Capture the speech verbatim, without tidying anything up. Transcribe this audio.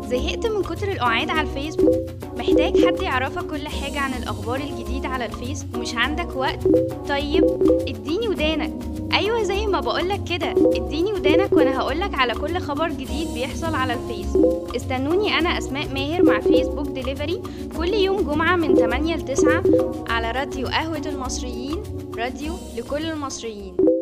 زهقت من كتر القعاد على الفيسبوك؟ محتاج حد يعرفك كل حاجة عن الأخبار الجديدة على الفيس ومش عندك وقت؟ طيب اديني ودانك. أيوة زي ما بقولك كده، اديني ودانك وأنا هقولك على كل خبر جديد بيحصل على الفيس. استنوني أنا أسماء ماهر مع فيسبوك ديليفري كل يوم جمعة من تمانية ل تسعة على راديو قهوة المصريين، راديو لكل المصريين.